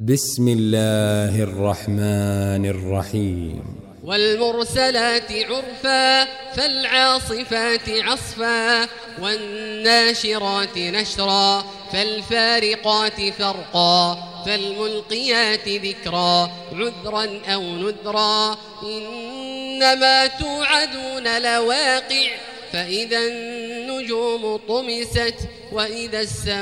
بسم الله الرحمن الرحيم. والمرسلات عرفا فالعاصفات عصفا والناشرات نشرا فالفارقات فرقا فالملقيات ذكرا عذرا أو نذرا إنما توعدون لواقع فإذا النجوم طمست وإذا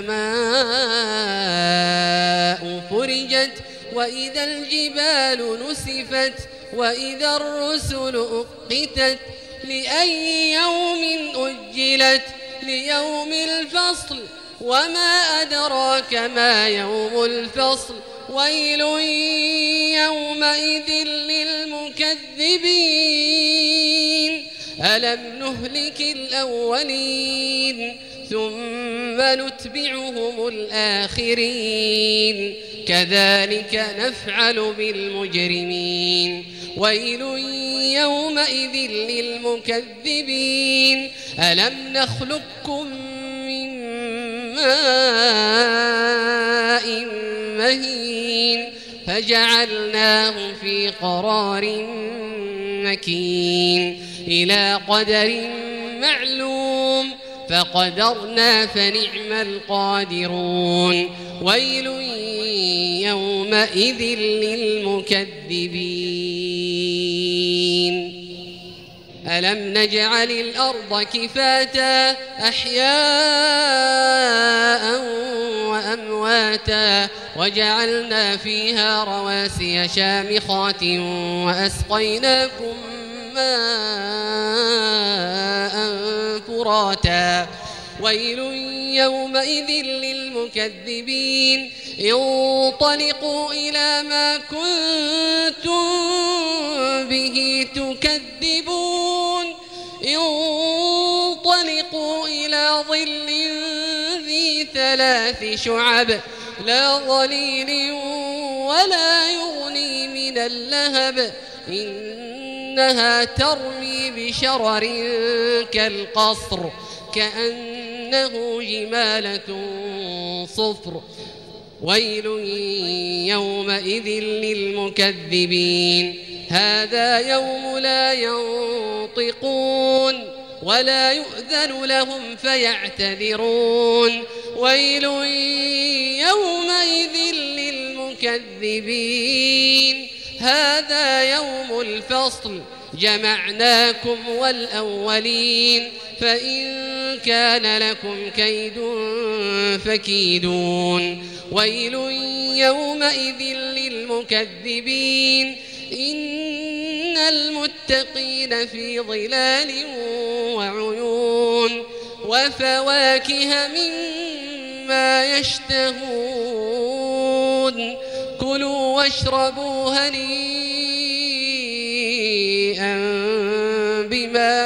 السماء فرجت وإذا الجبال نسفت وإذا الرسل أقتت لأي يوم أجلت ليوم الفصل وما أدراك ما يوم الفصل ويل يومئذ للمكذبين ألم نهلك الأولين ثم نتبعهم الآخرين كذلك نفعل بالمجرمين ويل يومئذ للمكذبين ألم نخلقكم من ماء مهين فجعلناه في قرار مكين إلى قدر معلوم فقدرنا فنعم القادرون ويل يومئذ للمكذبين ألم نجعل الأرض كفاتا أحياء وأمواتا وجعلنا فيها رواسي شامخات وأسقيناكم ماء فراتا ويل يومئذ للمكذبين انطلقوا إلى ما كنتم به تكذبون انطلقوا إلى ظل ذي 3 شعب لا ظليل ولا يغني من اللهب إنها ترمي بشرر كالقصر كأنه جمالة صفر ويل يومئذ للمكذبين هذا يوم لا ينطقون ولا يؤذن لهم فيعتذرون ويل يومئذ للمكذبين هذا يوم الفصل جمعناكم والأولين فإن كان لكم كيد فكيدون ويل يومئذ للمكذبين إن المتقين في ظلال وعيون وفواكه مما يشتهون كلوا واشربوا هنيئا بما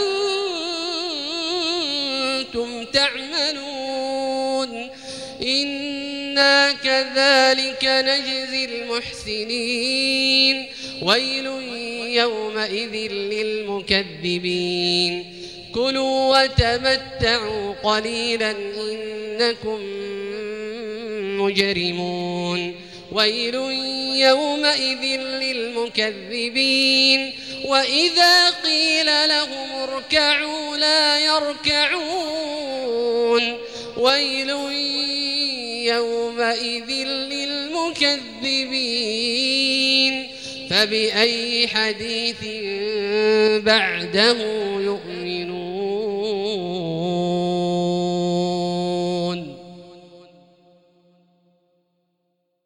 كنتم تعملون إنا كذلك نجزي المحسنين ويل يومئذ للمكذبين كلوا وتمتعوا قليلا إنكم مجرمون ويل يومئذ للمكذبين وإذا قيل لهم اركعوا لا يركعون ويل يومئذ للمكذبين فبأي حديث بعده يؤمنون